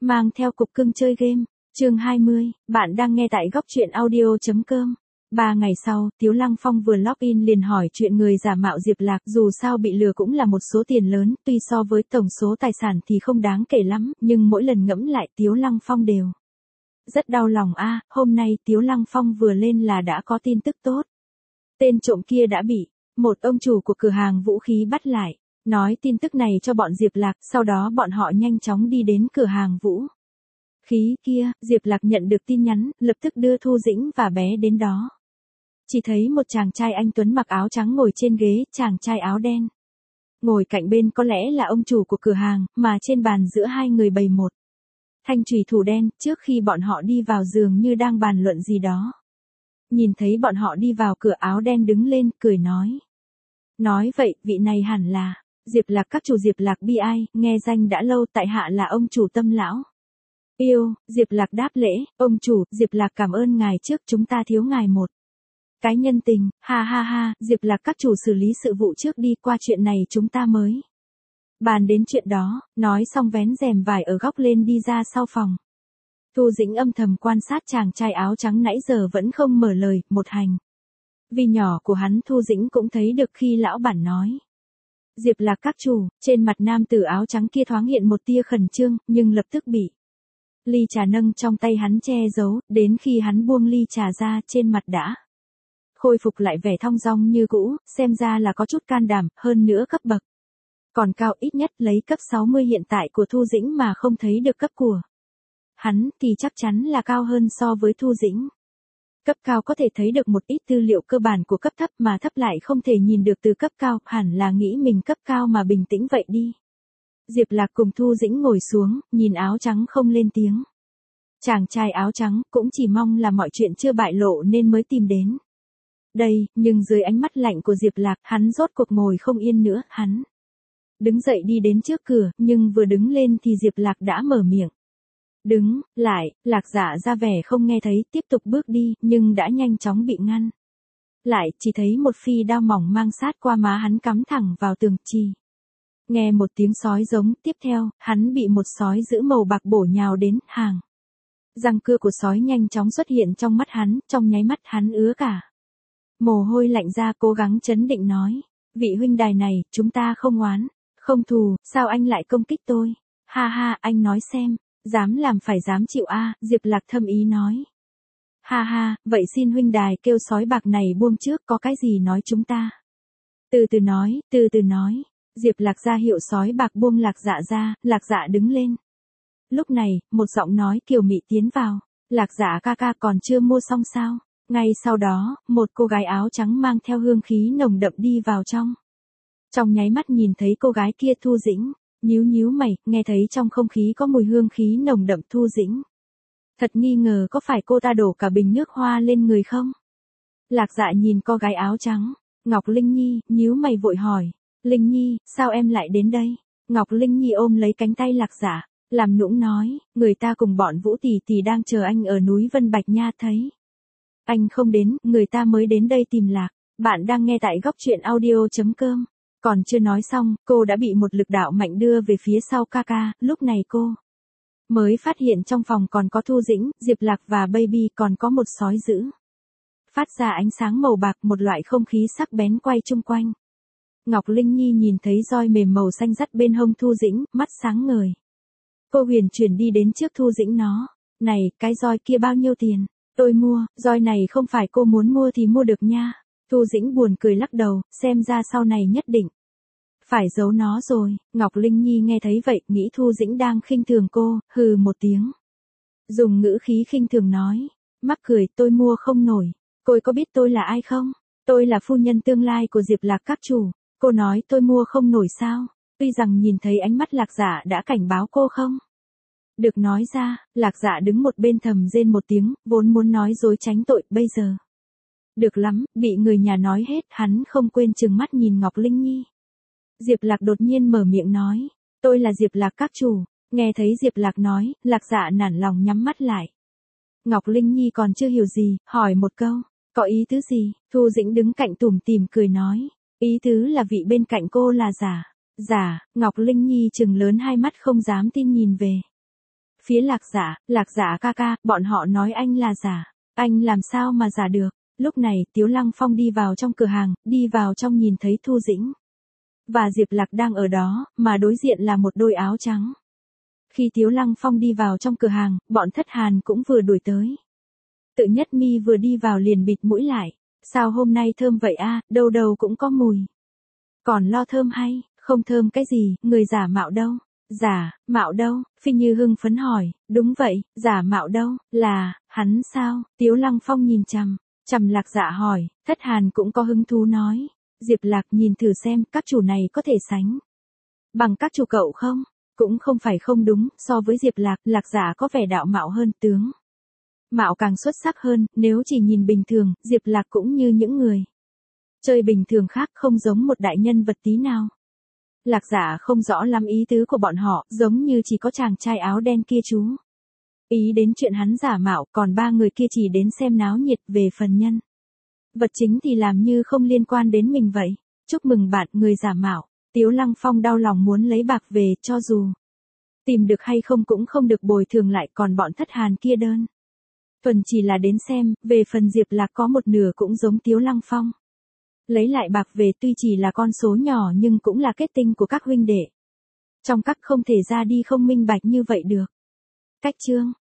mang theo cục cưng chơi game. Chương 20, bạn đang nghe tại góc truyện audio.com. 3 ngày sau, Tiếu Lăng Phong vừa login liền hỏi chuyện người giả mạo Diệp Lạc, dù sao bị lừa cũng là một số tiền lớn, tuy so với tổng số tài sản thì không đáng kể lắm, nhưng mỗi lần ngẫm lại Tiếu Lăng Phong đều rất đau lòng a. Hôm nay Tiếu Lăng Phong vừa lên là đã có tin tức tốt. Tên trộm kia đã bị một ông chủ của cửa hàng vũ khí bắt lại, nói tin tức này cho bọn Diệp Lạc, sau đó bọn họ nhanh chóng đi đến cửa hàng vũ khí kia. Diệp Lạc nhận được tin nhắn, lập tức đưa Thu Dĩnh và bé đến đó. Chỉ thấy một chàng trai anh tuấn mặc áo trắng ngồi trên ghế, chàng trai áo đen ngồi cạnh bên có lẽ là ông chủ của cửa hàng, mà trên bàn giữa hai người bày một thanh chùy thủ đen. Trước khi bọn họ đi vào dường như đang bàn luận gì đó. Nhìn thấy bọn họ đi vào, cửa áo đen đứng lên, cười nói. Nói vậy, vị này hẳn là Diệp Lạc các chủ. Diệp Lạc bi ai, nghe danh đã lâu, tại hạ là ông chủ Tâm lão yêu. Diệp Lạc đáp lễ, ông chủ, Diệp Lạc cảm ơn ngài trước, chúng ta thiếu ngài một cái nhân tình, ha ha ha. Diệp Lạc các chủ xử lý sự vụ trước đi, qua chuyện này chúng ta mới bàn đến chuyện đó. Nói xong vén rèm vải ở góc lên đi ra sau phòng. Thu Dĩnh âm thầm quan sát chàng trai áo trắng nãy giờ vẫn không mở lời, một hành vi nhỏ của hắn Thu Dĩnh cũng thấy được khi lão bản nói. Diệp Lạc các chủ, trên mặt nam tử áo trắng kia thoáng hiện một tia khẩn trương, nhưng lập tức bị ly trà nâng trong tay hắn che giấu, đến khi hắn buông ly trà ra, trên mặt đã khôi phục lại vẻ thong dong như cũ, xem ra là có chút can đảm, hơn nữa cấp bậc còn cao, ít nhất lấy cấp 60 hiện tại của Thu Dĩnh mà không thấy được cấp của hắn thì chắc chắn là cao hơn so với Thu Dĩnh. Cấp cao có thể thấy được một ít tư liệu cơ bản của cấp thấp, mà thấp lại không thể nhìn được từ cấp cao, hẳn là nghĩ mình cấp cao mà bình tĩnh vậy đi. Diệp Lạc cùng Thu Dĩnh ngồi xuống, nhìn áo trắng không lên tiếng. Chàng trai áo trắng cũng chỉ mong là mọi chuyện chưa bại lộ nên mới tìm đến đây, nhưng dưới ánh mắt lạnh của Diệp Lạc, hắn rốt cuộc ngồi không yên nữa, hắn đứng dậy đi đến trước cửa, nhưng vừa đứng lên thì Diệp Lạc đã mở miệng. Đứng lại. Lạc Dạ ra vẻ không nghe thấy, tiếp tục bước đi, nhưng đã nhanh chóng bị ngăn lại, chỉ thấy một phi đao mỏng mang sát qua má hắn cắm thẳng vào tường. Chi nghe một tiếng sói giống, tiếp theo, hắn bị một sói dữ màu bạc bổ nhào đến, hàng răng cưa của sói nhanh chóng xuất hiện trong mắt hắn, trong nháy mắt hắn ứa cả mồ hôi lạnh ra, cố gắng trấn định nói. Vị huynh đài này, chúng ta không oán không thù, sao anh lại công kích tôi? Ha ha, anh nói xem, dám làm phải dám chịu a. Diệp Lạc thâm ý nói. Ha ha, vậy xin huynh đài kêu sói bạc này buông trước, có cái gì nói chúng ta từ từ nói, từ từ nói. Diệp Lạc ra hiệu sói bạc buông Lạc Dạ ra, Lạc Dạ đứng lên. Lúc này, một giọng nói kiều mị tiến vào. Lạc Dạ ca ca còn chưa mua xong sao? Ngay sau đó, một cô gái áo trắng mang theo hương khí nồng đậm đi vào trong. Trong nháy mắt nhìn thấy cô gái kia, Thu Dĩnh nhíu nhíu mày, nghe thấy trong không khí có mùi hương khí nồng đậm. Thu Dĩnh thật nghi ngờ có phải cô ta đổ cả bình nước hoa lên người không? Lạc Dạ nhìn cô gái áo trắng. Ngọc Linh Nhi, nhíu mày vội hỏi. Linh Nhi, sao em lại đến đây? Ngọc Linh Nhi ôm lấy cánh tay Lạc Dạ, làm nũng nói, người ta cùng bọn Vũ tỷ tỷ đang chờ anh ở núi Vân Bạch nha, thấy anh không đến, người ta mới đến đây tìm Lạc. Bạn đang nghe tại góc truyện audio.com. Còn chưa nói xong, cô đã bị một lực đạo mạnh đưa về phía sau ca. Lúc này cô mới phát hiện trong phòng còn có Thu Dĩnh, Diệp Lạc và Baby, còn có một sói dữ phát ra ánh sáng màu bạc, một loại không khí sắc bén quay chung quanh. Ngọc Linh Nhi nhìn thấy roi mềm màu xanh dắt bên hông Thu Dĩnh, mắt sáng ngời. Cô huyền chuyển đi đến trước Thu Dĩnh nó. Này, cái roi kia bao nhiêu tiền? Tôi mua, roi này không phải cô muốn mua thì mua được nha. Thu Dĩnh buồn cười lắc đầu, xem ra sau này nhất định phải giấu nó rồi. Ngọc Linh Nhi nghe thấy vậy, nghĩ Thu Dĩnh đang khinh thường cô, hừ một tiếng. Dùng ngữ khí khinh thường nói, mắc cười, tôi mua không nổi. Cô có biết tôi là ai không? Tôi là phu nhân tương lai của Diệp Lạc các chủ. Cô nói tôi mua không nổi sao? Tuy rằng nhìn thấy ánh mắt Lạc Dạ đã cảnh báo cô không được nói ra. Lạc Dạ đứng một bên thầm rên một tiếng, vốn muốn nói dối tránh tội, bây giờ được lắm, bị người nhà nói hết, hắn không quên trừng mắt nhìn Ngọc Linh Nhi. Diệp Lạc đột nhiên mở miệng nói, tôi là Diệp Lạc các chủ. Nghe thấy Diệp Lạc nói, Lạc Dạ nản lòng nhắm mắt lại. Ngọc Linh Nhi còn chưa hiểu gì, hỏi một câu, có ý tứ gì? Thu Dĩnh đứng cạnh tủm tỉm cười nói, ý tứ là vị bên cạnh cô là giả. Giả? Ngọc Linh Nhi trừng lớn hai mắt không dám tin nhìn về Phía Lạc Dạ ca ca, bọn họ nói anh là giả. Anh làm sao mà giả được? Lúc này, Tiếu Lăng Phong đi vào trong cửa hàng, đi vào trong nhìn thấy Thu Dĩnh. Và Diệp Lạc đang ở đó, mà đối diện là một đôi áo trắng. Khi Tiếu Lăng Phong đi vào trong cửa hàng, bọn Thất Hàn cũng vừa đuổi tới. Tự Nhất Mi vừa đi vào liền bịt mũi lại. Sao hôm nay thơm vậy a, đâu đâu cũng có mùi. Còn lo thơm hay, không thơm cái gì, người giả mạo đâu? Giả, mạo đâu? Phi Như hưng phấn hỏi, đúng vậy, giả mạo đâu, là, hắn sao? Tiếu Lăng Phong nhìn chằm Lạc Dạ hỏi, Thất Hàn cũng có hứng thú nói. Diệp Lạc nhìn thử xem, các chủ này có thể sánh bằng các chủ cậu không? Cũng không phải không đúng, so với Diệp Lạc, Lạc Dạ có vẻ đạo mạo hơn tướng. Mạo càng xuất sắc hơn, nếu chỉ nhìn bình thường, Diệp Lạc cũng như những người chơi bình thường khác, không giống một đại nhân vật tí nào. Lạc Dạ không rõ lắm ý tứ của bọn họ, giống như chỉ có chàng trai áo đen kia chú ý đến chuyện hắn giả mạo, còn ba người kia chỉ đến xem náo nhiệt. Về phần nhân vật chính thì làm như không liên quan đến mình vậy. Chúc mừng bạn, người giả mạo. Tiếu Lăng Phong đau lòng muốn lấy bạc về, cho dù tìm được hay không cũng không được bồi thường lại, còn bọn Thất Hàn kia đơn thuần chỉ là đến xem. Về phần Diệp Lạc có một nửa cũng giống Tiếu Lăng Phong. Lấy lại bạc về tuy chỉ là con số nhỏ nhưng cũng là kết tinh của các huynh đệ. Trong các không thể ra đi không minh bạch như vậy được. Cách chương